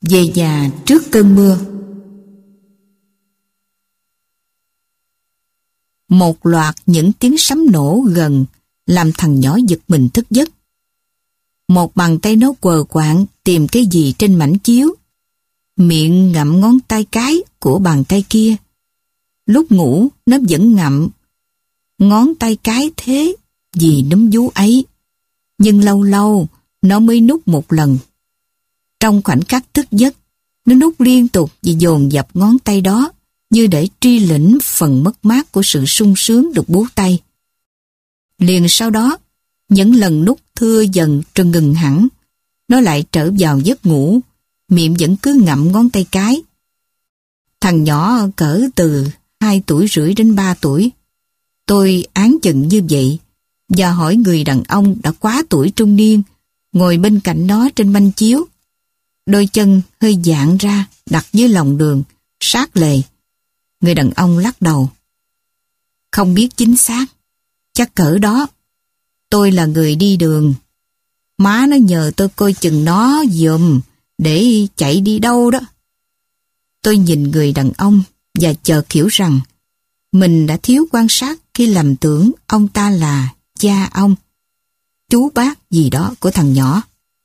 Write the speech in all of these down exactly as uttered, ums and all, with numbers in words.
Về nhà trước cơn mưa. Một loạt những tiếng sấm nổ gần làm thằng nhỏ giật mình thức giấc. Một bàn tay nó quờ quạng tìm cái gì trên mảnh chiếu, miệng ngậm ngón tay cái của bàn tay kia. Lúc ngủ nó vẫn ngậm ngón tay cái thế vì núm vú ấy, nhưng lâu lâu nó mới nút một lần. Trong khoảnh khắc thức giấc, nó nút liên tục và dồn dập ngón tay đó như để tri lĩnh phần mất mát của sự sung sướng được bú tay. Liền sau đó, những lần nút thưa dần rồi ngừng hẳn, nó lại trở vào giấc ngủ, miệng vẫn cứ ngậm ngón tay cái. Thằng nhỏ cỡ từ hai tuổi rưỡi đến ba tuổi. Tôi áng chừng như vậy và hỏi người đàn ông đã quá tuổi trung niên ngồi bên cạnh nó trên manh chiếu. Đôi chân hơi dạn ra đặt dưới lòng đường, sát lề. Người đàn ông lắc đầu. Không biết chính xác, chắc cỡ đó. Tôi là người đi đường. Má nó nhờ tôi coi chừng nó giùm để chạy đi đâu đó. Tôi nhìn người đàn ông và chợt hiểu rằng mình đã thiếu quan sát khi lầm tưởng ông ta là cha ông, chú bác gì đó của thằng nhỏ.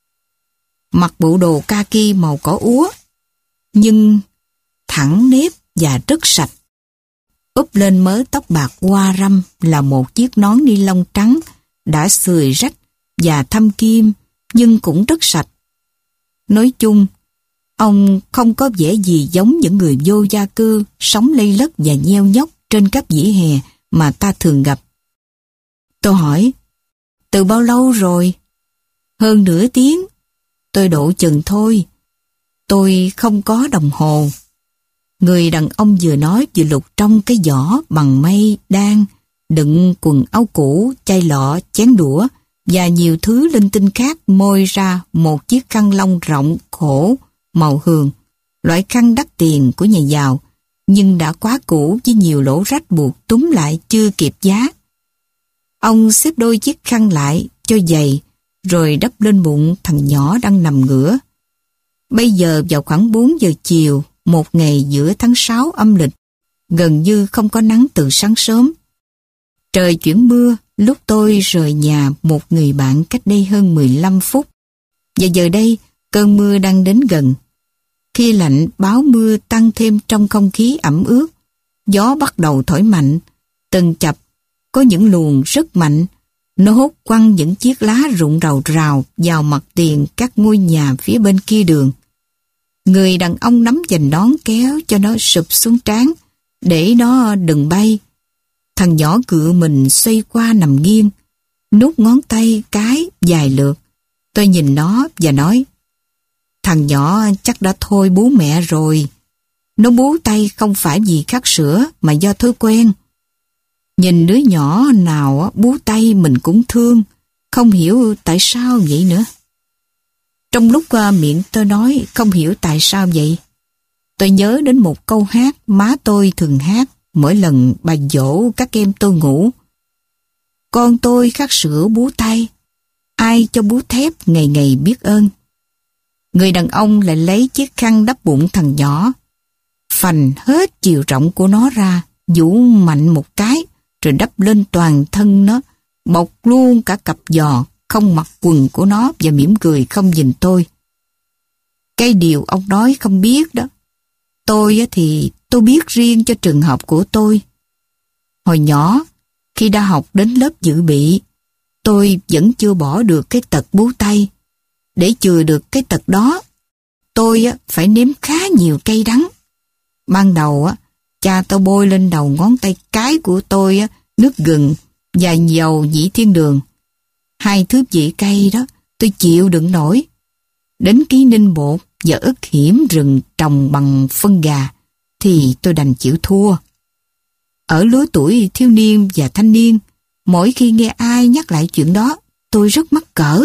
Mặc bộ đồ kaki màu cỏ úa, nhưng thẳng nếp và rất sạch. Úp lên mớ tóc bạc hoa râm là một chiếc nón ni lông trắng đã xười rách và thâm kim nhưng cũng rất sạch. Nói chung, ông không có vẻ gì giống những người vô gia cư sống lây lất và nheo nhóc trên các vỉa hè mà ta thường gặp. Tôi hỏi, từ bao lâu rồi? Hơn nửa tiếng. Tôi độ chừng thôi. Tôi không có đồng hồ. Người đàn ông vừa nói vừa lục trong cái giỏ bằng mây đan đựng quần áo cũ, chai lọ, chén đũa và nhiều thứ linh tinh khác, môi ra một chiếc khăn lông rộng khổ màu hường, loại khăn đắt tiền của nhà giàu, nhưng đã quá cũ với nhiều lỗ rách buộc túm lại chưa kịp giá. Ông xếp đôi chiếc khăn lại cho dày, rồi đắp lên bụng thằng nhỏ đang nằm ngửa. Bây giờ vào khoảng bốn giờ chiều, một ngày giữa tháng sáu âm lịch, gần như không có nắng từ sáng sớm. Trời chuyển mưa lúc tôi rời nhà một người bạn cách đây hơn mười lăm phút. Và giờ đây, cơn mưa đang đến gần. Khi lạnh báo mưa tăng thêm trong không khí ẩm ướt, gió bắt đầu thổi mạnh, từng chập, có những luồng rất mạnh. Nó hốt quăng những chiếc lá rụng rào rào vào mặt tiền các ngôi nhà phía bên kia đường. Người đàn ông nắm giành nón kéo cho nó sụp xuống trán, để nó đừng bay. Thằng nhỏ cựa mình xoay qua nằm nghiêng, nút ngón tay cái dài lượt. Tôi nhìn nó và nói, thằng nhỏ chắc đã thôi bú mẹ rồi. Nó bú tay không phải vì khát sữa mà do thói quen. Nhìn đứa nhỏ nào bú tay mình cũng thương, không hiểu tại sao vậy nữa. Trong lúc miệng tôi nói không hiểu tại sao vậy, tôi nhớ đến một câu hát má tôi thường hát mỗi lần bà dỗ các em tôi ngủ. Con tôi khát sữa bú tay, ai cho bú thép ngày ngày biết ơn. Người đàn ông lại lấy chiếc khăn đắp bụng thằng nhỏ, phành hết chiều rộng của nó ra, vũ mạnh một cái, rồi đắp lên toàn thân nó, bọc luôn cả cặp giò không mặc quần của nó và mỉm cười không nhìn tôi. Cái điều ông nói không biết đó. Tôi thì tôi biết riêng cho trường hợp của tôi. Hồi nhỏ, khi đã học đến lớp dự bị, tôi vẫn chưa bỏ được cái tật bú tay. Để chừa được cái tật đó, tôi phải nếm khá nhiều cay đắng. Ban đầu, cha tôi bôi lên đầu ngón tay cái của tôi nước gừng và dầu nhĩ thiên đường. Hai thứ vị cay đó tôi chịu đựng nổi. Đến ký ninh bột và ức hiểm rừng trồng bằng phân gà thì tôi đành chịu thua. Ở lứa tuổi thiếu niên và thanh niên, mỗi khi nghe ai nhắc lại chuyện đó, tôi rất mắc cỡ.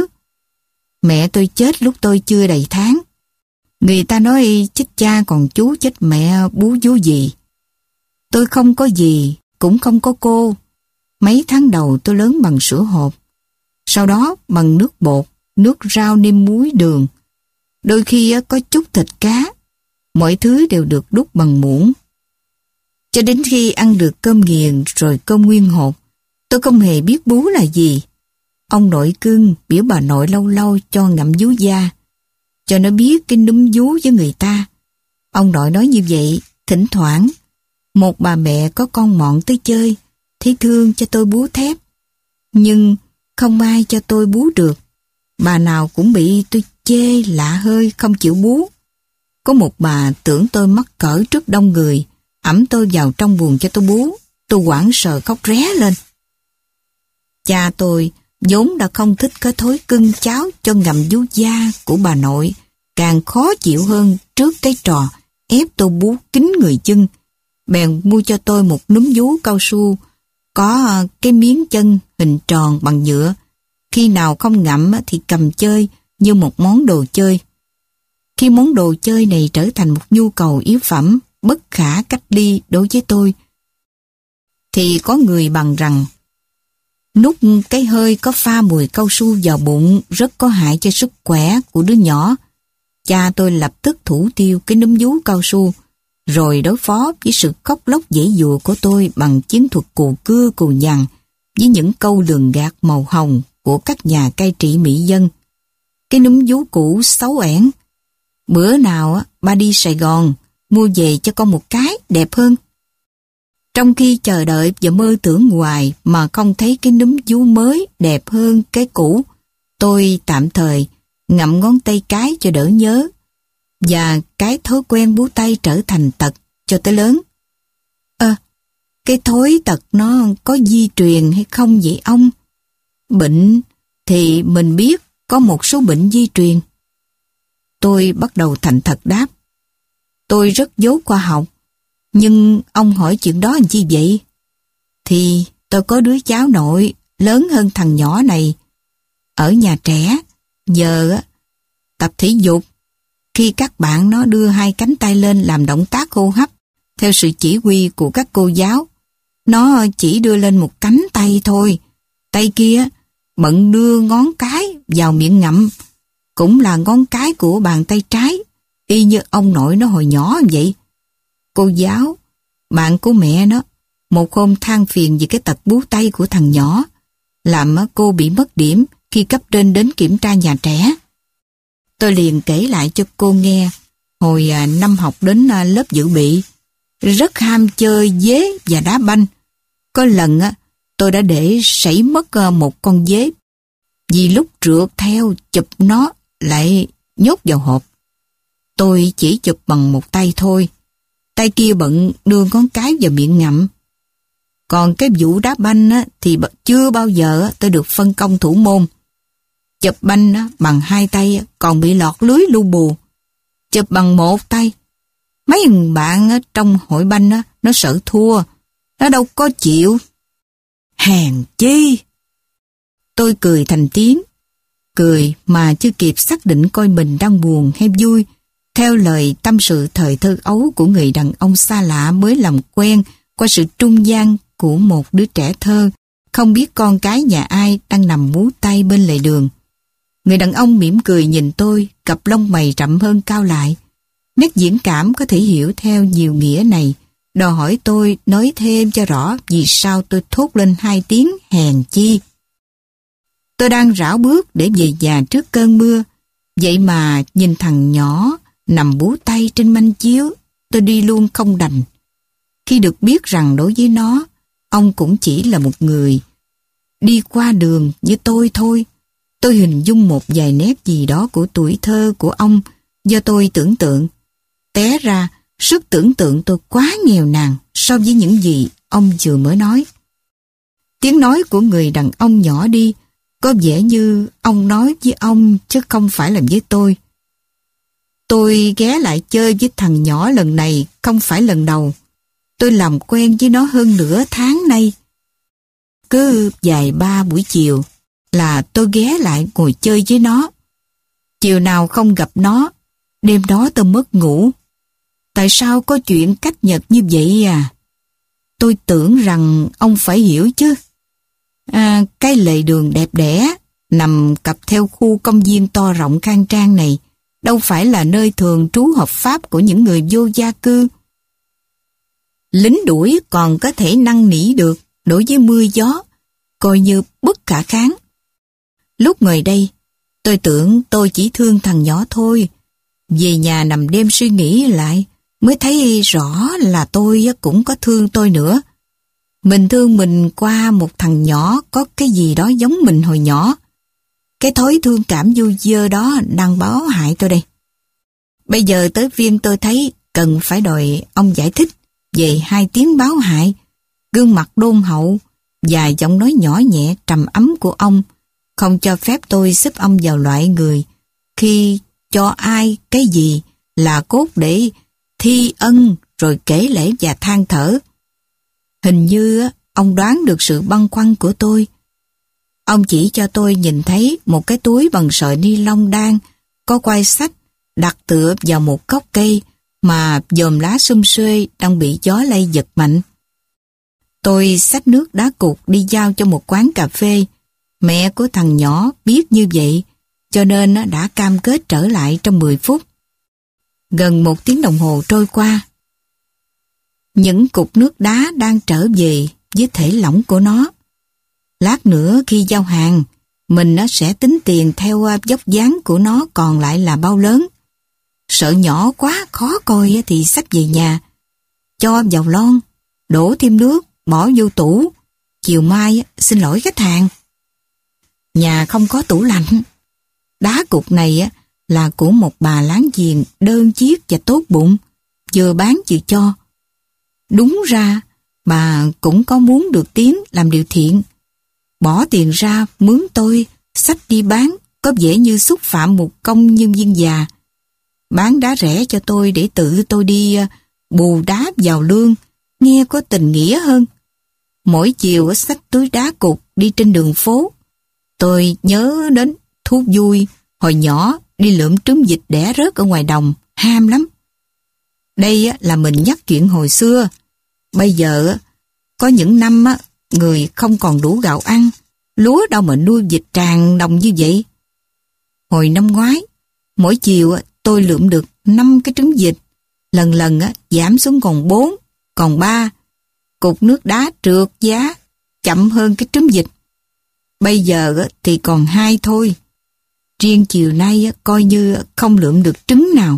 Mẹ tôi chết lúc tôi chưa đầy tháng. Người ta nói chết cha còn chú chết mẹ bú vú gì. Tôi không có gì, cũng không có cô. Mấy tháng đầu tôi lớn bằng sữa hộp, sau đó bằng nước bột, nước rau nêm muối đường. Đôi khi có chút thịt cá, mọi thứ đều được đút bằng muỗng. Cho đến khi ăn được cơm nghiền rồi cơm nguyên hột, tôi không hề biết bú là gì. Ông nội cưng biểu bà nội lâu lâu cho ngậm vú da, cho nó biết cái núm vú với người ta. Ông nội nói như vậy, thỉnh thoảng, một bà mẹ có con mọn tới chơi, thấy thương cho tôi bú thép. Nhưng không ai cho tôi bú được. Bà nào cũng bị tôi chê lạ hơi không chịu bú. Có một bà tưởng tôi mắc cỡ trước đông người, ẵm tôi vào trong buồng cho tôi bú. Tôi hoảng sợ khóc ré lên. Cha tôi vốn đã không thích cái thói cưng cháu cho ngậm vú da của bà nội, càng khó chịu hơn trước cái trò ép tôi bú kín người chân. Bèn mua cho tôi một núm vú cao su, có cái miếng chân hình tròn bằng nhựa. Khi nào không ngậm thì cầm chơi như một món đồ chơi. Khi món đồ chơi này trở thành một nhu cầu yếu phẩm bất khả cách ly đối với tôi, thì có người bằng rằng nút cái hơi có pha mùi cao su vào bụng rất có hại cho sức khỏe của đứa nhỏ. Cha tôi lập tức thủ tiêu cái núm vú cao su, rồi đối phó với sự khóc lóc giãy giụa của tôi bằng chiến thuật cù cưa cù nhằn với những câu lường gạt màu hồng của các nhà cai trị mỹ dân. Cái núm vú cũ xấu ẻn. Bữa nào ba đi Sài Gòn, mua về cho con một cái đẹp hơn. Trong khi chờ đợi và mơ tưởng hoài mà không thấy cái núm vú mới đẹp hơn cái cũ, tôi tạm thời ngậm ngón tay cái cho đỡ nhớ, và cái thói quen bú tay trở thành tật cho tới lớn. Ơ, à, cái thói tật nó có di truyền hay không vậy ông? Bệnh thì mình biết có một số bệnh di truyền. Tôi bắt đầu thành thật đáp. Tôi rất dốt khoa học, nhưng ông hỏi chuyện đó làm chi vậy? Thì tôi có đứa cháu nội lớn hơn thằng nhỏ này, ở nhà trẻ, giờ tập thể dục. Khi các bạn nó đưa hai cánh tay lên làm động tác hô hấp theo sự chỉ huy của các cô giáo, nó chỉ đưa lên một cánh tay thôi. Tay kia bận đưa ngón cái vào miệng ngậm, cũng là ngón cái của bàn tay trái, y như ông nội nó hồi nhỏ vậy. Cô giáo, bạn của mẹ nó, một hôm than phiền về cái tật bú tay của thằng nhỏ, làm cô bị mất điểm khi cấp trên đến kiểm tra nhà trẻ. Tôi liền kể lại cho cô nghe, hồi năm học đến lớp dự bị, rất ham chơi dế và đá banh. Có lần tôi đã để sảy mất một con dế, vì lúc trượt theo chụp nó lại nhốt vào hộp. Tôi chỉ chụp bằng một tay thôi, tay kia bận đưa ngón cái vào miệng ngậm. Còn cái vụ đá banh á, thì chưa bao giờ tôi được phân công thủ môn. Chụp banh á, bằng hai tay còn bị lọt lưới lu bù. Chụp bằng một tay, mấy thằng bạn á, trong hội banh á, nó sợ thua, nó đâu có chịu. Hèn chi! Tôi cười thành tiếng, cười mà chưa kịp xác định coi mình đang buồn hay vui, theo lời tâm sự thời thơ ấu của người đàn ông xa lạ mới làm quen qua sự trung gian của một đứa trẻ thơ, không biết con cái nhà ai đang nằm bú tay bên lề đường. Người đàn ông mỉm cười nhìn tôi, cặp lông mày rậm hơn cao lại. Nét diễn cảm có thể hiểu theo nhiều nghĩa này, đòi hỏi tôi nói thêm cho rõ vì sao tôi thốt lên hai tiếng hèn chi. Tôi đang rảo bước để về nhà trước cơn mưa, vậy mà nhìn thằng nhỏ nằm bú tay trên manh chiếu, tôi đi luôn không đành. Khi được biết rằng đối với nó, ông cũng chỉ là một người đi qua đường như tôi thôi, tôi hình dung một vài nét gì đó của tuổi thơ của ông do tôi tưởng tượng. Té ra, sức tưởng tượng tôi quá nghèo nàn so với những gì ông vừa mới nói. Tiếng nói của người đàn ông nhỏ đi, có vẻ như ông nói với ông chứ không phải là với tôi. Tôi ghé lại chơi với thằng nhỏ lần này không phải lần đầu. Tôi làm quen với nó hơn nửa tháng nay. Cứ vài ba buổi chiều là tôi ghé lại ngồi chơi với nó. Chiều nào không gặp nó, đêm đó tôi mất ngủ. Tại sao có chuyện cách nhật như vậy à? Tôi tưởng rằng ông phải hiểu chứ. À, cái lề đường đẹp đẽ nằm cặp theo khu công viên to rộng khang trang này đâu phải là nơi thường trú hợp pháp của những người vô gia cư. Lính đuổi còn có thể năn nỉ được, đối với mưa gió, coi như bất khả kháng. Lúc ngồi đây, tôi tưởng tôi chỉ thương thằng nhỏ thôi. Về nhà nằm đêm suy nghĩ lại, mới thấy rõ là tôi cũng có thương tôi nữa. Mình thương mình qua một thằng nhỏ có cái gì đó giống mình hồi nhỏ. Cái thói thương cảm du dơ đó đang báo hại tôi đây. Bây giờ tới phiên tôi thấy cần phải đòi ông giải thích về hai tiếng báo hại, gương mặt đôn hậu và giọng nói nhỏ nhẹ trầm ấm của ông không cho phép tôi xếp ông vào loại người khi cho ai cái gì là cốt để thi ân rồi kể lể và than thở. Hình như ông đoán được sự băn khoăn của tôi. Ông chỉ cho tôi nhìn thấy một cái túi bằng sợi ni lông đan, có quai sách đặt tựa vào một gốc cây mà chòm lá sum xuê đang bị gió lay giật mạnh. Tôi xách nước đá cục đi giao cho một quán cà phê. Mẹ của thằng nhỏ biết như vậy, cho nên đã cam kết trở lại trong mười phút. Gần một tiếng đồng hồ trôi qua. Những cục nước đá đang trở về với thể lỏng của nó. Lát nữa khi giao hàng, mình nó sẽ tính tiền theo dốc dáng của nó còn lại là bao lớn. Sợ nhỏ quá khó coi thì xách về nhà, cho vào lon, đổ thêm nước, bỏ vô tủ. Chiều mai xin lỗi khách hàng. Nhà không có tủ lạnh. Đá cục này là của một bà láng giềng đơn chiếc và tốt bụng, vừa bán vừa cho. Đúng ra, bà cũng có muốn được tiếng làm điều thiện. Bỏ tiền ra mướn tôi, xách đi bán, có vẻ như xúc phạm một công nhân viên già. Bán đá rẻ cho tôi để tự tôi đi bù đá vào lương, nghe có tình nghĩa hơn. Mỗi chiều xách túi đá cục đi trên đường phố, tôi nhớ đến thú vui hồi nhỏ đi lượm trứng vịt đẻ rớt ở ngoài đồng, ham lắm. Đây là mình nhắc chuyện hồi xưa. Bây giờ có những năm người không còn đủ gạo ăn, lúa đâu mà nuôi vịt tràn đồng như vậy. Hồi năm ngoái, mỗi chiều tôi lượm được năm cái trứng vịt, lần lần giảm xuống còn bốn, còn ba. Cục nước đá trượt giá, chậm hơn cái trứng vịt. Bây giờ thì còn hai thôi. Riêng chiều nay coi như không lượm được trứng nào.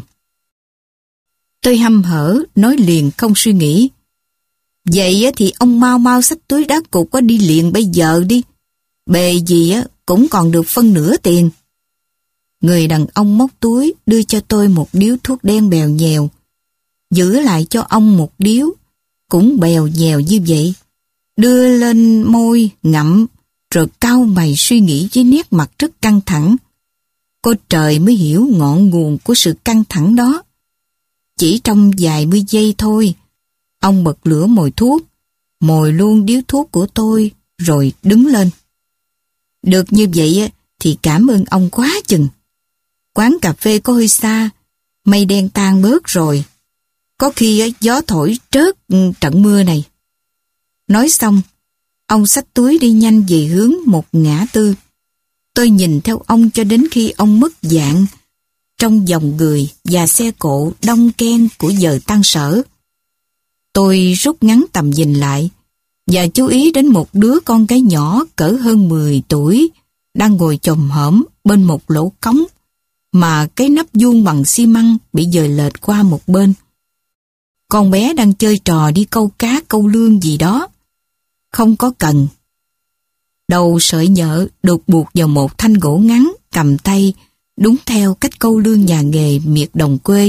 Tôi hăm hở, nói liền không suy nghĩ. Vậy thì ông mau mau xách túi đá cục có đi liền bây giờ đi. Bề gì cũng còn được phân nửa tiền. Người đàn ông móc túi đưa cho tôi một điếu thuốc đen bèo nhèo. Giữ lại cho ông một điếu, cũng bèo nhèo như vậy. Đưa lên môi, ngậm, rồi cau mày suy nghĩ với nét mặt rất căng thẳng. Cô trời mới hiểu ngọn nguồn của sự căng thẳng đó. Chỉ trong vài mươi giây thôi, ông bật lửa mồi thuốc, mồi luôn điếu thuốc của tôi, rồi đứng lên. Được như vậy thì cảm ơn ông quá chừng. Quán cà phê có hơi xa, mây đen tan bớt rồi. Có khi gió thổi trớt trận mưa này. Nói xong, ông xách túi đi nhanh về hướng một ngã tư. Tôi nhìn theo ông cho đến khi ông mất dạng trong dòng người và xe cộ đông ken của giờ tan sở. Tôi rút ngắn tầm nhìn lại và chú ý đến một đứa con gái nhỏ cỡ hơn mười tuổi đang ngồi chồm hổm bên một lỗ cống mà cái nắp vuông bằng xi măng bị dời lệch qua một bên. Con bé đang chơi trò đi câu cá câu lương gì đó. Không có cần. Đầu sợi nhợ được buộc vào một thanh gỗ ngắn cầm tay, đúng theo cách câu lương nhà nghề miệt đồng quê.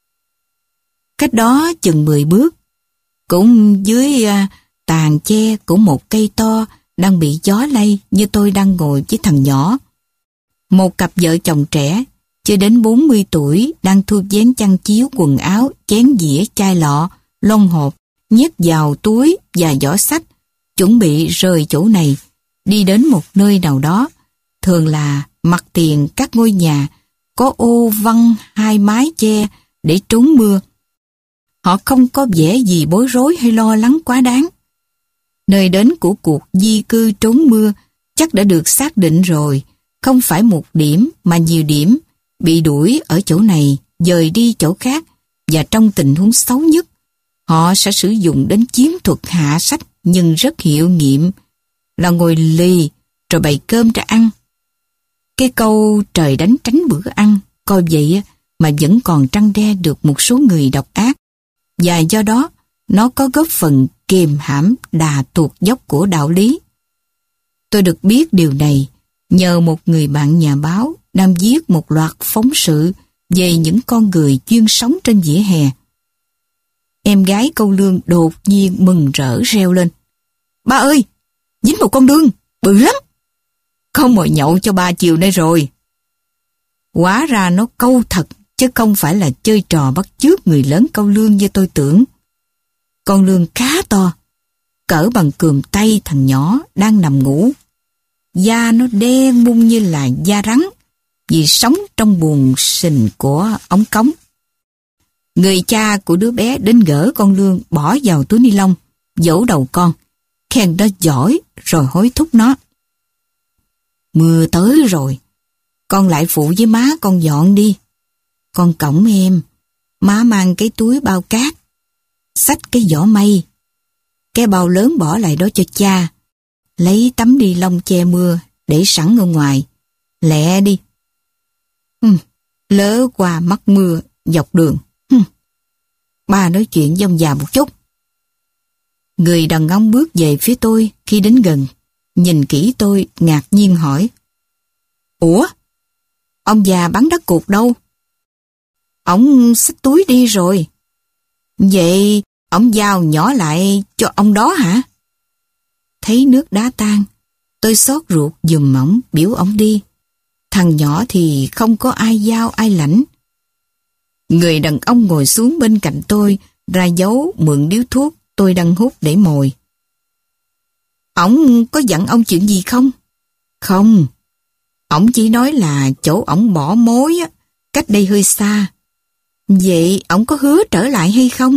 Cách đó chừng mười bước, cũng dưới à, tàn che của một cây to đang bị gió lay như tôi đang ngồi với thằng nhỏ. Một cặp vợ chồng trẻ, chưa đến bốn mươi tuổi, đang thu vén chăn chiếu, quần áo, chén dĩa, chai lọ, lon hộp, nhét vào túi và giỏ xách, chuẩn bị rời chỗ này, đi đến một nơi nào đó, thường là mặt tiền các ngôi nhà, có ô văng hai mái che để trốn mưa. Họ không có vẻ gì bối rối hay lo lắng quá đáng. Nơi đến của cuộc di cư trốn mưa chắc đã được xác định rồi, không phải một điểm mà nhiều điểm, bị đuổi ở chỗ này, dời đi chỗ khác, và trong tình huống xấu nhất, họ sẽ sử dụng đến chiến thuật hạ sách nhưng rất hiệu nghiệm, là ngồi lì rồi bày cơm ra ăn. Cái câu trời đánh tránh bữa ăn, coi vậy mà vẫn còn trăn đe được một số người độc ác, và do đó nó có góp phần kiềm hãm đà tuột dốc của đạo lý. Tôi được biết điều này nhờ một người bạn nhà báo đang viết một loạt phóng sự về những con người chuyên sống trên vỉa hè. Em gái Câu Lương đột nhiên mừng rỡ reo lên: "Ba ơi, dính một con đương, bự lắm. Không mồi nhậu cho ba chiều nay rồi." Hóa ra nó câu thật, chứ không phải là chơi trò bắt chước người lớn câu lương như tôi tưởng. Con lương khá to, cỡ bằng cườm tay thằng nhỏ đang nằm ngủ. Da nó đen bung như là da rắn, vì sống trong buồng sình của ống cống. Người cha của đứa bé đến gỡ con lương bỏ vào túi ni lông, vỗ đầu con, khen nó giỏi rồi hối thúc nó: "Mưa tới rồi, con lại phụ với má con dọn đi. Con cõng em, má mang cái túi bao cát, xách cái giỏ mây, cái bao lớn bỏ lại đó cho cha, lấy tấm ni lông che mưa để sẵn ở ngoài, lẹ đi." Hừm, lỡ qua mắc mưa dọc đường. Hừm. Ba nói chuyện với ông già một chút. Người đàn ông bước về phía tôi khi đến gần, nhìn kỹ tôi ngạc nhiên hỏi: "Ủa, ông già bán đất cột đâu?" "Ông xách túi đi rồi." "Vậy ông giao nhỏ lại cho ông đó hả?" Thấy nước đá tan, tôi xót ruột giùm ổng, biểu ổng đi. Thằng nhỏ thì không có ai giao ai lãnh. Người đàn ông ngồi xuống bên cạnh tôi, ra dấu mượn điếu thuốc tôi đang hút để mồi. "Ổng có dặn ông chuyện gì không?" "Không. Ổng chỉ nói là chỗ ổng bỏ mối á, cách đây hơi xa. Vậy ổng có hứa trở lại hay không?"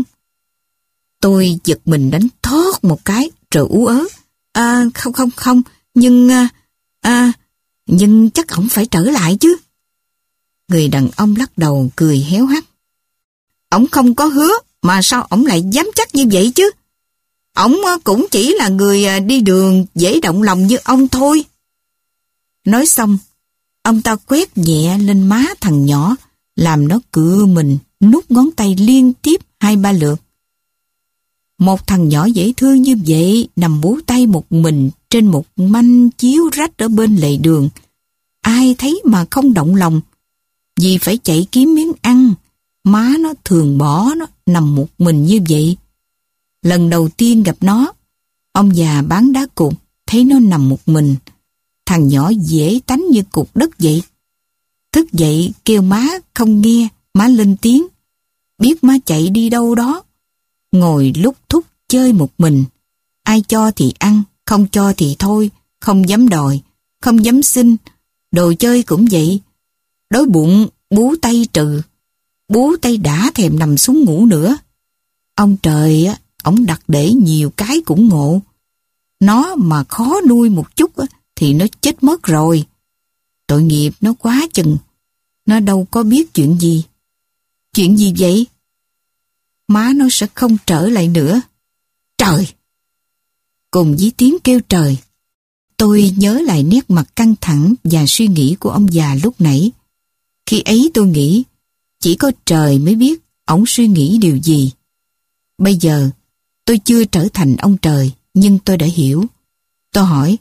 Tôi giật mình đánh thót một cái rồi ú ớ: À không không không, nhưng... À, nhưng chắc ổng phải trở lại chứ." Người đàn ông lắc đầu cười héo hắt: "Ổng không có hứa, mà sao ổng lại dám chắc như vậy chứ? Ổng cũng chỉ là người đi đường dễ động lòng như ông thôi." Nói xong, ông ta quét nhẹ lên má thằng nhỏ, làm nó cựa mình, nút ngón tay liên tiếp hai ba lượt. Một thằng nhỏ dễ thương như vậy nằm bú tay một mình trên một manh chiếu rách ở bên lề đường. Ai thấy mà không động lòng, vì phải chạy kiếm miếng ăn. Má nó thường bỏ nó nằm một mình như vậy. Lần đầu tiên gặp nó, ông già bán đá cột thấy nó nằm một mình. Thằng nhỏ dễ tánh như cục đất vậy. Thức dậy kêu má không nghe, má lên tiếng, biết má chạy đi đâu đó. Ngồi lúc thúc chơi một mình. Ai cho thì ăn, không cho thì thôi, không dám đòi, không dám xin. Đồ chơi cũng vậy. Đói bụng, bú tay trừ. Bú tay đã thèm nằm xuống ngủ nữa. Ông trời á, ổng đặt để nhiều cái cũng ngộ. Nó mà khó nuôi một chút á, thì nó chết mất rồi. Tội nghiệp nó quá chừng. Nó đâu có biết chuyện gì. Chuyện gì vậy? Má nó sẽ không trở lại nữa. Trời! Cùng với tiếng kêu trời, tôi nhớ lại nét mặt căng thẳng và suy nghĩ của ông già lúc nãy. Khi ấy tôi nghĩ, chỉ có trời mới biết ổng suy nghĩ điều gì. Bây giờ, tôi chưa trở thành ông trời, nhưng tôi đã hiểu. Tôi hỏi,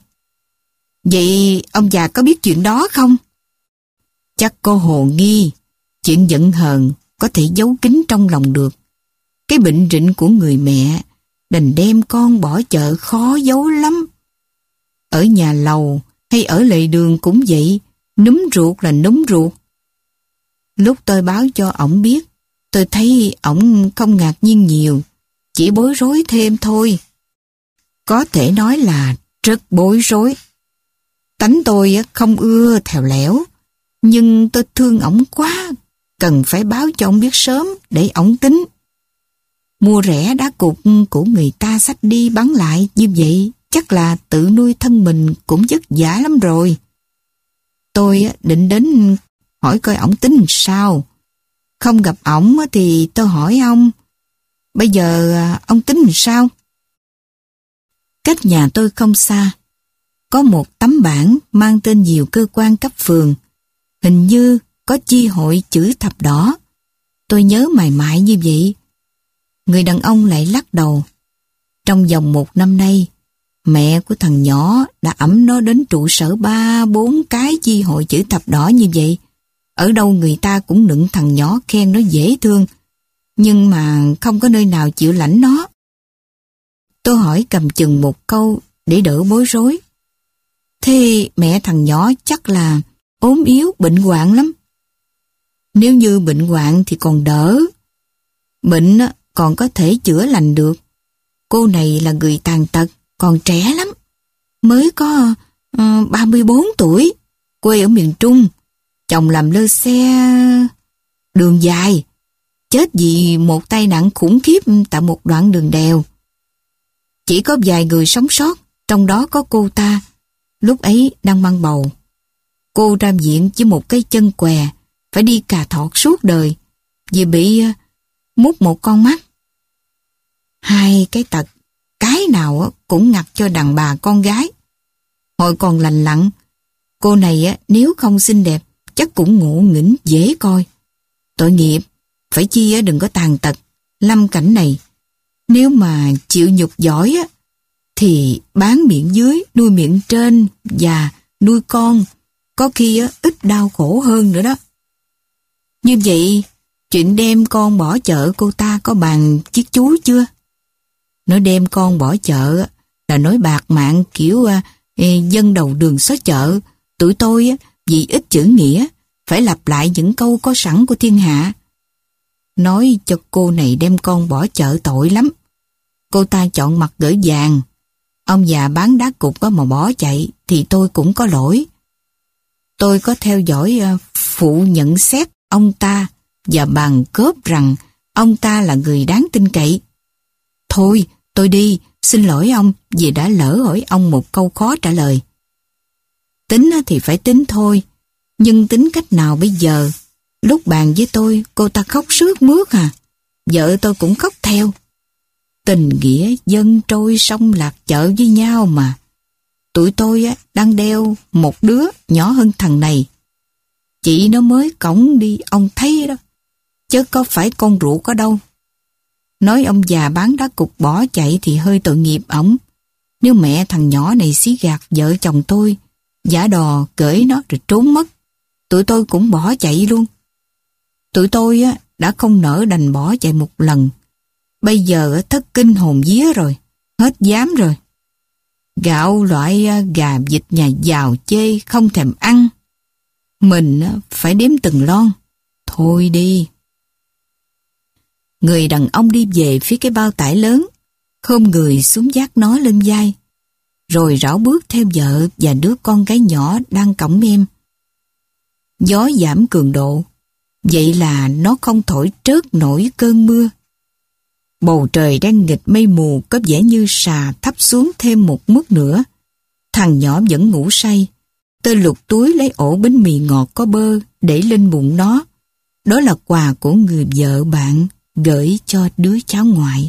vậy ông già có biết chuyện đó không? Chắc cô hồ nghi, chuyện giận hờn có thể giấu kín trong lòng được. Cái bệnh rịnh của người mẹ, đành đem con bỏ chợ khó giấu lắm. Ở nhà lầu hay ở lề đường cũng vậy, núm ruột là núm ruột. Lúc tôi báo cho ổng biết, tôi thấy ổng không ngạc nhiên nhiều, chỉ bối rối thêm thôi. Có thể nói là rất bối rối. Tánh tôi không ưa thèo lẻo, nhưng tôi thương ổng quá, cần phải báo cho ổng biết sớm để ổng tính. Mua rẻ đá cục của người ta xách đi bán lại như vậy, chắc là tự nuôi thân mình cũng vất vả lắm rồi. Tôi định đến hỏi coi ổng tính sao. Không gặp ổng thì tôi hỏi ông, bây giờ ông tính sao? Cách nhà tôi không xa, có một tấm bảng mang tên nhiều cơ quan cấp phường, hình như có chi hội chữ thập đỏ. Tôi nhớ mày mãi như vậy. Người đàn ông lại lắc đầu. Trong vòng một năm nay, mẹ của thằng nhỏ đã ẵm nó đến trụ sở ba bốn cái chi hội chữ thập đỏ như vậy. Ở đâu người ta cũng nựng thằng nhỏ, khen nó dễ thương, nhưng mà không có nơi nào chịu lãnh nó. Tôi hỏi cầm chừng một câu để đỡ bối rối. Thế mẹ thằng nhỏ chắc là ốm yếu, bệnh hoạn lắm. Nếu như bệnh hoạn thì còn đỡ. Bệnh còn có thể chữa lành được. Cô này là người tàn tật, còn trẻ lắm. Mới có uh, ba mươi bốn tuổi, quê ở miền Trung. Chồng làm lơ xe đường dài, chết vì một tai nạn khủng khiếp tại một đoạn đường đèo. Chỉ có vài người sống sót, trong đó có cô ta, lúc ấy đang mang bầu. Cô ra viện với một cái chân què, phải đi cà thọt suốt đời, vì bị mút một con mắt. Hai cái tật, cái nào cũng ngặt cho đàn bà con gái. Hồi còn lành lặn, cô này nếu không xinh đẹp, chắc cũng ngộ nghĩnh dễ coi. Tội nghiệp, phải chi đừng có tàn tật, lâm cảnh này. Nếu mà chịu nhục giỏi á, thì bán miệng dưới, nuôi miệng trên và nuôi con, có khi á, ít đau khổ hơn nữa đó. Như vậy, chuyện đem con bỏ chợ cô ta có bàn chiếc chú chưa? Nói đem con bỏ chợ là nói bạc mạng kiểu à, dân đầu đường xó chợ. Tụi tôi á, vì ít chữ nghĩa, phải lặp lại những câu có sẵn của thiên hạ. Nói cho cô này đem con bỏ chợ tội lắm. Cô ta chọn mặt gửi vàng. Ông già bán đá cục mà bỏ chạy thì tôi cũng có lỗi. Tôi có theo dõi uh, phụ nhận xét ông ta và bàn cướp rằng ông ta là người đáng tin cậy. Thôi, tôi đi, xin lỗi ông vì đã lỡ hỏi ông một câu khó trả lời. Tính thì phải tính thôi, nhưng tính cách nào bây giờ? Lúc bàn với tôi, cô ta khóc sướt mướt à. Vợ tôi cũng khóc theo. Tình nghĩa dân trôi sông lạc chợ với nhau mà. Tụi tôi á, đang đeo một đứa nhỏ hơn thằng này. Chị nó mới cõng đi, ông thấy đó. Chứ có phải con ruột có đâu. Nói ông già bán đá cục bỏ chạy thì hơi tội nghiệp ổng. Nếu mẹ thằng nhỏ này xí gạt vợ chồng tôi, giả đò cởi nó rồi trốn mất, tụi tôi cũng bỏ chạy luôn. Tụi tôi á, đã không nỡ đành bỏ chạy một lần. Bây giờ thất kinh hồn vía rồi, hết dám rồi. Gạo loại gà vịt nhà giàu chê không thèm ăn. Mình phải đếm từng lon. Thôi đi. Người đàn ông đi về phía cái bao tải lớn, khom người xuống vác nó lên vai, rồi rảo bước theo vợ và đứa con gái nhỏ đang cõng em. Gió giảm cường độ, vậy là nó không thổi trớt nổi cơn mưa. Bầu trời đen nghịch mây mù có vẻ như xà thấp xuống thêm một mức nữa. Thằng nhỏ vẫn ngủ say. Tôi lục túi lấy ổ bánh mì ngọt có bơ để lên bụng nó. Đó là quà của người vợ bạn gửi cho đứa cháu ngoại.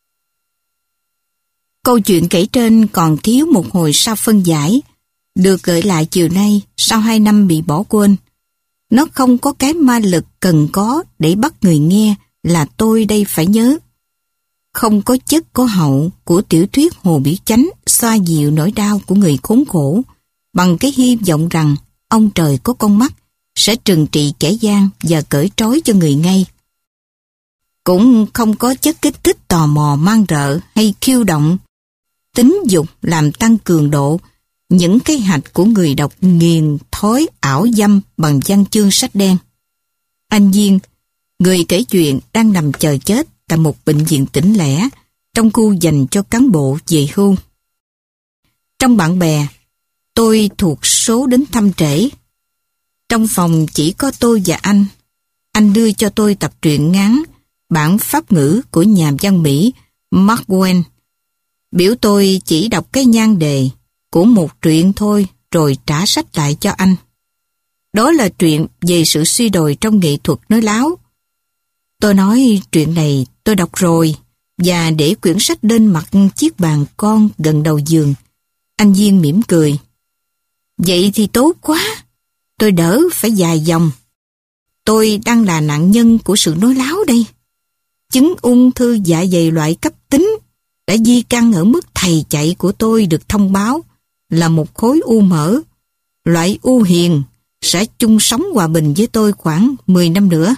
Câu chuyện kể trên còn thiếu một hồi sau phân giải, được gửi lại chiều nay sau hai năm bị bỏ quên. Nó không có cái ma lực cần có để bắt người nghe là tôi đây phải nhớ. Không có chất có hậu của tiểu thuyết Hồ Biểu Chánh xoa dịu nỗi đau của người khốn khổ bằng cái hy vọng rằng ông trời có con mắt sẽ trừng trị kẻ gian và cởi trói cho người ngay. Cũng không có chất kích thích tò mò mang rợ hay khiêu động tính dục làm tăng cường độ những cái hạch của người đọc nghiền thói ảo dâm bằng văn chương sách đen. Anh Duyên, người kể chuyện đang nằm chờ chết tại một bệnh viện tỉnh lẻ trong khu dành cho cán bộ về hưu. Trong bạn bè, tôi thuộc số đến thăm trễ. Trong phòng chỉ có tôi và anh. Anh đưa cho tôi tập truyện ngắn bản Pháp ngữ của nhà văn Mỹ Mark Twain. Biểu tôi chỉ đọc cái nhan đề của một truyện thôi rồi trả sách lại cho anh. Đó là chuyện về sự suy đồi trong nghệ thuật nói láo. Tôi nói chuyện này tôi đọc rồi và để quyển sách lên mặt chiếc bàn con gần đầu giường. Anh Duyên mỉm cười. Vậy thì tốt quá, tôi đỡ phải dài dòng. Tôi đang là nạn nhân của sự nói láo đây. Chứng ung thư dạ dày loại cấp tính đã di căn ở mức thầy chạy của tôi được thông báo là một khối u mỡ. Loại u hiền sẽ chung sống hòa bình với tôi khoảng mười năm nữa.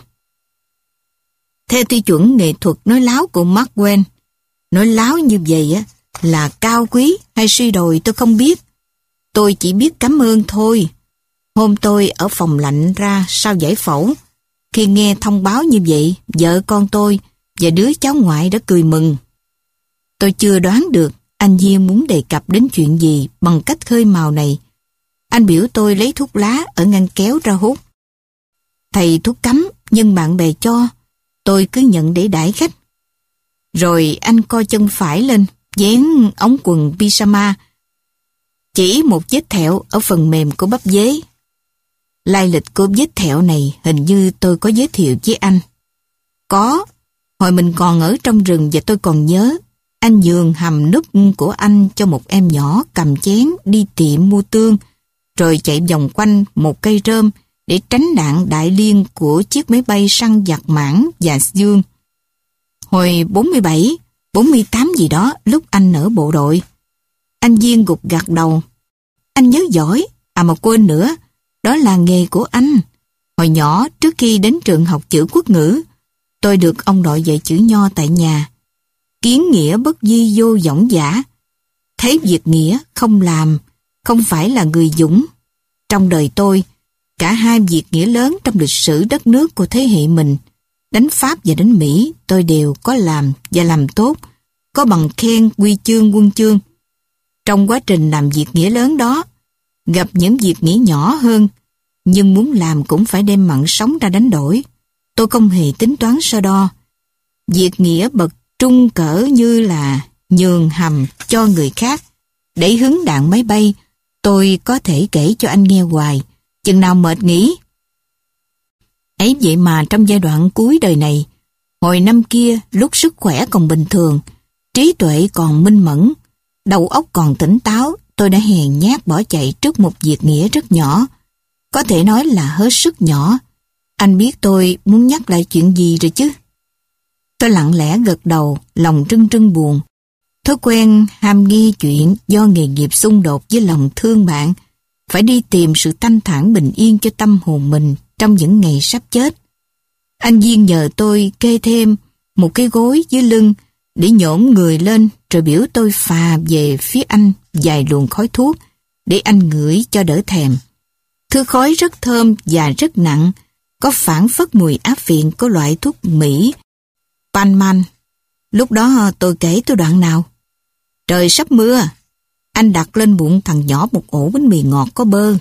Theo tiêu chuẩn nghệ thuật nói láo của Mark Twain, nói láo như vậy á là cao quý hay suy đồi tôi không biết. Tôi chỉ biết cảm ơn thôi. Hôm tôi ở phòng lạnh ra sau giải phẫu, khi nghe thông báo như vậy, vợ con tôi và đứa cháu ngoại đã cười mừng. Tôi chưa đoán được anh Duyên muốn đề cập đến chuyện gì bằng cách khơi mào này. Anh biểu tôi lấy thuốc lá ở ngăn kéo ra hút. Thầy thuốc cấm nhưng bạn bè cho, tôi cứ nhận để đãi khách. Rồi anh co chân phải lên, dán ống quần pyjama, chỉ một vết thẹo ở phần mềm của bắp dế. Lai lịch của vết thẹo này hình như tôi có giới thiệu với anh. Có, hồi mình còn ở trong rừng và tôi còn nhớ, anh nhường hầm núp của anh cho một em nhỏ cầm chén đi tiệm mua tương, rồi chạy vòng quanh một cây rơm để tránh đạn đại liên của chiếc máy bay săn giặc Mãn và Dương. Hồi bốn mươi bảy, bốn mươi tám gì đó, lúc anh ở bộ đội. Anh Duyên gục gặt đầu. Anh nhớ giỏi, à mà quên nữa, đó là nghề của anh. Hồi nhỏ, trước khi đến trường học chữ quốc ngữ, tôi được ông nội dạy chữ nho tại nhà. Kiến nghĩa bất di vô võng giả. Thấy việc nghĩa không làm, không phải là người dũng. Trong đời tôi, cả hai việc nghĩa lớn trong lịch sử đất nước của thế hệ mình, đánh Pháp và đánh Mỹ, tôi đều có làm và làm tốt, có bằng khen, huy chương, quân chương. Trong quá trình làm việc nghĩa lớn đó, gặp những việc nghĩa nhỏ hơn, nhưng muốn làm cũng phải đem mạng sống ra đánh đổi. Tôi không hề tính toán so đo. Việc nghĩa bậc trung cỡ như là nhường hầm cho người khác, để hứng đạn máy bay, tôi có thể kể cho anh nghe hoài, chừng nào mệt nghỉ. Ấy vậy mà trong giai đoạn cuối đời này, hồi năm kia lúc sức khỏe còn bình thường, trí tuệ còn minh mẫn, đầu óc còn tỉnh táo, tôi đã hèn nhát bỏ chạy trước một việc nghĩa rất nhỏ, có thể nói là hết sức nhỏ. Anh biết tôi muốn nhắc lại chuyện gì rồi chứ? Tôi lặng lẽ gật đầu, lòng trưng trưng buồn. Thói quen ham nghe chuyện do nghề nghiệp xung đột với lòng thương bạn, phải đi tìm sự thanh thản bình yên cho tâm hồn mình trong những ngày sắp chết. Anh Duyên nhờ tôi kê thêm một cái gối dưới lưng để nhổm người lên, rồi biểu tôi phà về phía anh vài luồng khói thuốc để anh ngửi cho đỡ thèm. Thứ khói rất thơm và rất nặng, có phảng phất mùi áp viện của loại thuốc Mỹ Panman. Lúc đó tôi kể tôi đoạn nào. Trời sắp mưa, anh đặt lên bụng thằng nhỏ một ổ bánh mì ngọt có bơ.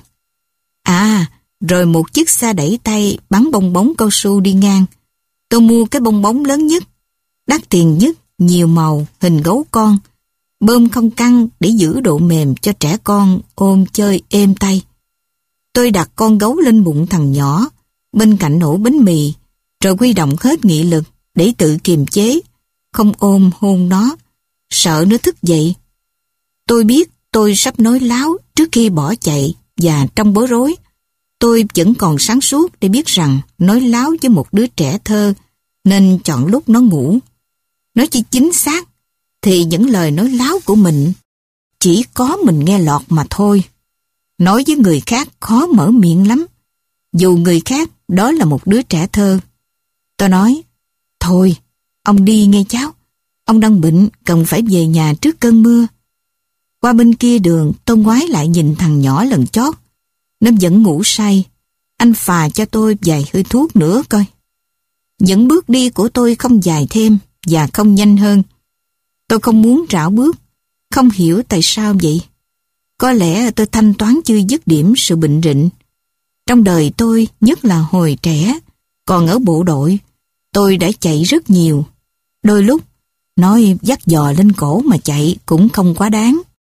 À, rồi một chiếc xe đẩy tay bắn bong bóng cao su đi ngang. Tôi mua cái bong bóng lớn nhất, đắt tiền nhất, nhiều màu, hình gấu con, bơm không căng để giữ độ mềm cho trẻ con ôm chơi êm tay. Tôi đặt con gấu lên bụng thằng nhỏ, bên cạnh ổ bánh mì, rồi huy động hết nghị lực để tự kiềm chế, không ôm hôn nó, sợ nó thức dậy. Tôi biết tôi sắp nói láo trước khi bỏ chạy, và trong bối rối, tôi vẫn còn sáng suốt để biết rằng nói láo với một đứa trẻ thơ nên chọn lúc nó ngủ. Nói chỉ chính xác thì những lời nói láo của mình chỉ có mình nghe lọt mà thôi. Nói với người khác khó mở miệng lắm, dù người khác đó là một đứa trẻ thơ. Tôi nói, thôi, ông đi nghe cháu, ông đang bệnh, cần phải về nhà trước cơn mưa. Qua bên kia đường, tôi ngoái lại nhìn thằng nhỏ lần chót. Nó vẫn ngủ say. Anh phà cho tôi vài hơi thuốc nữa coi. Những bước đi của tôi không dài thêm và không nhanh hơn. Tôi không muốn rảo bước, không hiểu tại sao vậy. Có lẽ tôi thanh toán chưa dứt điểm sự bệnh rịnh. Trong đời tôi, nhất là hồi trẻ, còn ở bộ đội, tôi đã chạy rất nhiều. Đôi lúc, nói dắt giò lên cổ mà chạy cũng không quá đáng.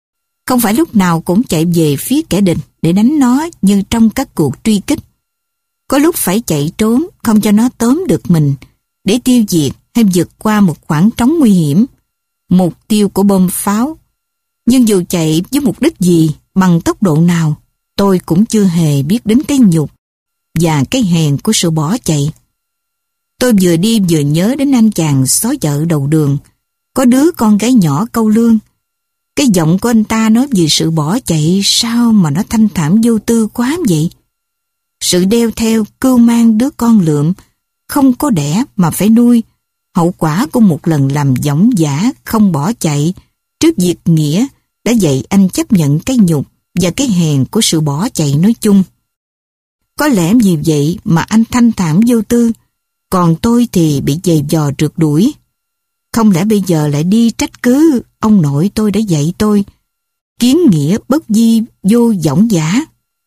Không phải lúc nào cũng chạy về phía kẻ địch để đánh nó như trong các cuộc truy kích. Có lúc phải chạy trốn không cho nó tóm được mình, để tiêu diệt hay vượt qua một khoảng trống nguy hiểm, mục tiêu của bom pháo. Nhưng dù chạy với mục đích gì, bằng tốc độ nào, tôi cũng chưa hề biết đến cái nhục và cái hèn của sự bỏ chạy. Tôi vừa đi vừa nhớ đến anh chàng xó chợ đầu đường, có đứa con gái nhỏ câu lương. Cái giọng của anh ta nói về sự bỏ chạy sao mà nó thanh thản vô tư quá vậy. Sự đeo theo cưu mang đứa con lượm, không có đẻ mà phải nuôi, hậu quả của một lần làm dõng dã không bỏ chạy trước việc nghĩa đã dạy anh chấp nhận cái nhục và cái hèn của sự bỏ chạy nói chung. Có lẽ vì vậy mà anh thanh thản vô tư, còn tôi thì bị giày vò rượt đuổi. Không lẽ bây giờ lại đi trách cứ ông nội tôi đã dạy tôi kiến nghĩa bất di vô dõng dã.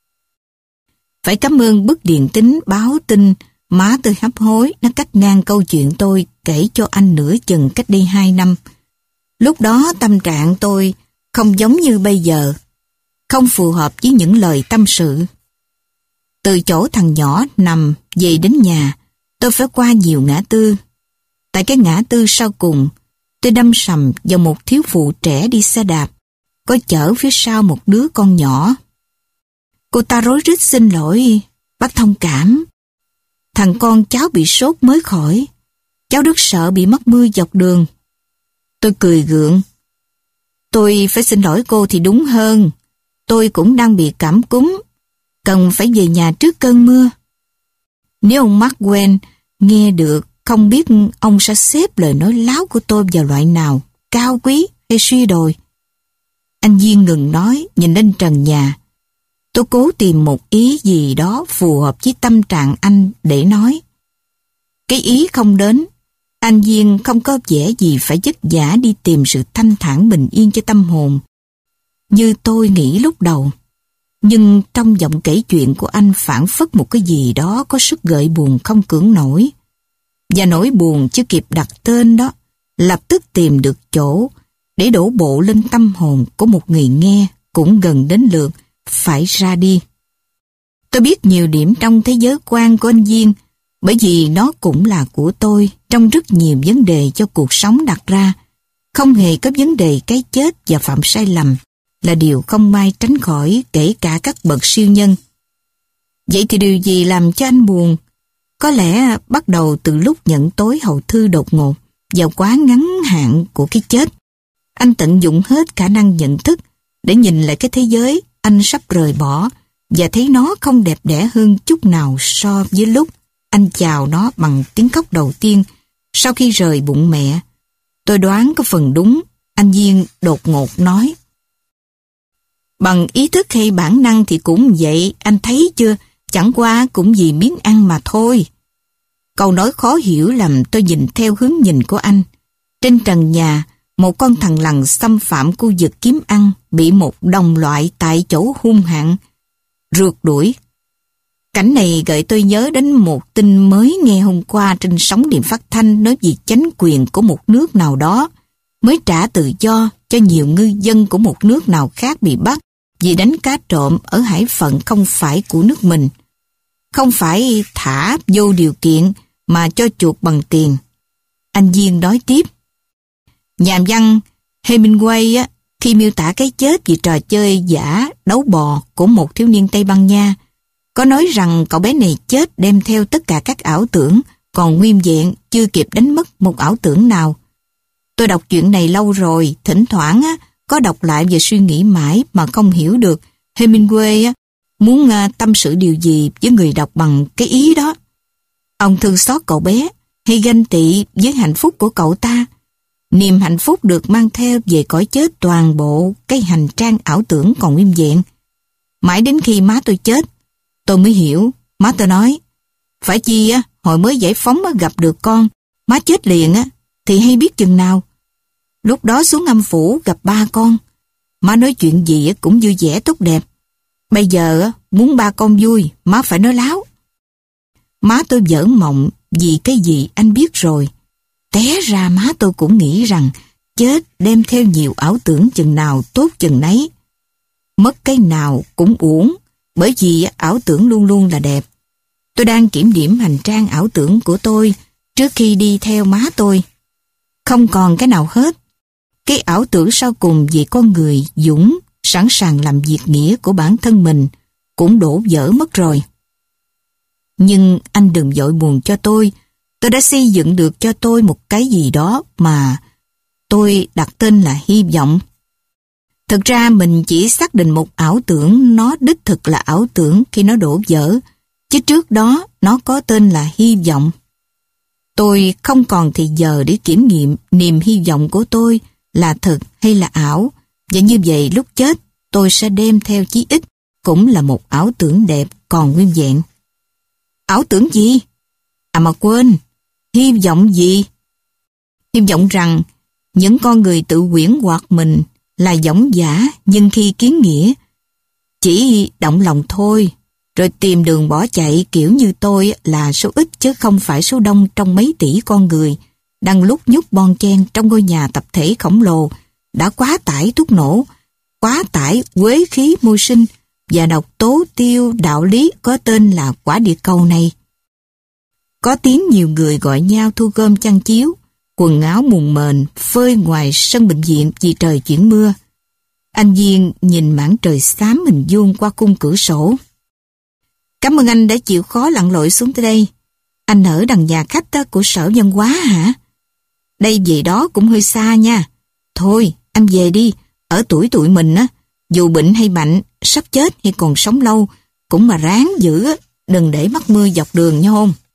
Phải cảm ơn bức điện tín báo tin má tôi hấp hối, nó cắt ngang câu chuyện tôi kể cho anh nửa chừng cách đây hai năm. Lúc đó tâm trạng tôi không giống như bây giờ, không phù hợp với những lời tâm sự. Từ chỗ thằng nhỏ nằm về đến nhà, tôi phải qua nhiều ngã tư. Tại cái ngã tư sau cùng, tôi đâm sầm vào một thiếu phụ trẻ đi xe đạp, có chở phía sau một đứa con nhỏ. Cô ta rối rít xin lỗi, bác thông cảm. Thằng con cháu bị sốt mới khỏi, cháu rất sợ bị mắc mưa dọc đường. Tôi cười gượng. Tôi phải xin lỗi cô thì đúng hơn. Tôi cũng đang bị cảm cúm, cần phải về nhà trước cơn mưa. Nếu ông Maxwell nghe được, không biết ông sẽ xếp lời nói láo của tôi vào loại nào, cao quý hay suy đồi. Anh Duyên ngừng nói, nhìn lên trần nhà. Tôi cố tìm một ý gì đó phù hợp với tâm trạng anh để nói. Cái ý không đến, anh Duyên không có vẻ gì phải vất vả đi tìm sự thanh thản bình yên cho tâm hồn, như tôi nghĩ lúc đầu. Nhưng trong giọng kể chuyện của anh phảng phất một cái gì đó có sức gợi buồn không cưỡng nổi. Và nỗi buồn chưa kịp đặt tên đó, lập tức tìm được chỗ để đổ bộ lên tâm hồn của một người nghe cũng gần đến lượt phải ra đi. Tôi biết nhiều điểm trong thế giới quan của anh Duyên, bởi vì nó cũng là của tôi trong rất nhiều vấn đề cho cuộc sống đặt ra. Không hề có vấn đề cái chết và phạm sai lầm là điều không may tránh khỏi, kể cả các bậc siêu nhân. Vậy thì điều gì làm cho anh buồn? Có lẽ bắt đầu từ lúc nhận tối hậu thư đột ngột vào quá ngắn hạn của cái chết. Anh tận dụng hết khả năng nhận thức để nhìn lại cái thế giới anh sắp rời bỏ và thấy nó không đẹp đẽ hơn chút nào so với lúc anh chào nó bằng tiếng khóc đầu tiên sau khi rời bụng mẹ. Tôi đoán có phần đúng, anh Duyên đột ngột nói. Bằng ý thức hay bản năng thì cũng vậy, anh thấy chưa, chẳng qua cũng vì miếng ăn mà thôi. Câu nói khó hiểu làm tôi nhìn theo hướng nhìn của anh. Trên trần nhà, một con thằn lằn xâm phạm khu vực kiếm ăn bị một đồng loại tại chỗ hung hãn rượt đuổi. Cảnh này gợi tôi nhớ đến một tin mới nghe hôm qua trên sóng điện phát thanh nói về chánh quyền của một nước nào đó mới trả tự do cho nhiều ngư dân của một nước nào khác bị bắt vì đánh cá trộm ở hải phận không phải của nước mình. Không phải thả vô điều kiện mà cho chuộc bằng tiền. Anh Duyên nói tiếp. Nhà văn Hemingway á, khi miêu tả cái chết vì trò chơi giả đấu bò của một thiếu niên Tây Ban Nha, có nói rằng cậu bé này chết đem theo tất cả các ảo tưởng, còn nguyên vẹn chưa kịp đánh mất một ảo tưởng nào. Tôi đọc chuyện này lâu rồi, thỉnh thoảng á, có đọc lại và suy nghĩ mãi mà không hiểu được Hemingway á, muốn uh, tâm sự điều gì với người đọc bằng cái ý đó. Ông thương xót cậu bé hay ganh tị với hạnh phúc của cậu ta? Niềm hạnh phúc được mang theo về cõi chết toàn bộ cái hành trang ảo tưởng còn nguyên vẹn. Mãi đến khi má tôi chết, tôi mới hiểu. Má tôi nói, phải chi á, hồi mới giải phóng á, gặp được con, má chết liền á, thì hay biết chừng nào. Lúc đó xuống âm phủ gặp ba con, má nói chuyện gì á, cũng vui vẻ tốt đẹp. Bây giờ á, muốn ba con vui, má phải nói láo. Má tôi vỡ mộng vì cái gì anh biết rồi. Té ra má tôi cũng nghĩ rằng chết đem theo nhiều ảo tưởng chừng nào tốt chừng nấy. Mất cái nào cũng uổng, bởi vì ảo tưởng luôn luôn là đẹp. Tôi đang kiểm điểm hành trang ảo tưởng của tôi trước khi đi theo má tôi. Không còn cái nào hết. Cái ảo tưởng sau cùng về con người dũng, sẵn sàng làm việc nghĩa của bản thân mình cũng đổ vỡ mất rồi. Nhưng anh đừng vội buồn cho tôi. Tôi đã xây dựng được cho tôi một cái gì đó mà tôi đặt tên là hy vọng. Thực ra mình chỉ xác định một ảo tưởng nó đích thực là ảo tưởng khi nó đổ vỡ, chứ trước đó nó có tên là hy vọng. Tôi không còn thì giờ để kiểm nghiệm niềm hy vọng của tôi là thật hay là ảo, và như vậy lúc chết tôi sẽ đem theo chí ít cũng là một ảo tưởng đẹp còn nguyên vẹn. Ảo tưởng gì? À mà quên, hy vọng gì? Hy vọng rằng những con người tự huyễn hoặc mình là dõng dã nhưng khi kiến nghĩa chỉ động lòng thôi, rồi tìm đường bỏ chạy kiểu như tôi là số ít chứ không phải số đông trong mấy tỷ con người đang lúc nhúc bon chen trong ngôi nhà tập thể khổng lồ đã quá tải thuốc nổ, quá tải uế khí môi sinh và độc tố tiêu đạo lý có tên là quả địa cầu này. Có tiếng nhiều người gọi nhau thu gom chăn chiếu, quần áo mùng mền phơi ngoài sân bệnh viện vì trời chuyển mưa. Anh Viên nhìn mảng trời xám hình vuông qua khung cửa sổ. Cảm ơn anh đã chịu khó lặn lội xuống tới đây. Anh ở đằng nhà khách đó của Sở Văn hóa hả? Đây về đó cũng hơi xa nha. Thôi, anh về đi. Ở tuổi tụi mình á, dù bệnh hay mạnh, sắp chết hay còn sống lâu, cũng mà ráng giữ, đừng để mắc mưa dọc đường nha hôn.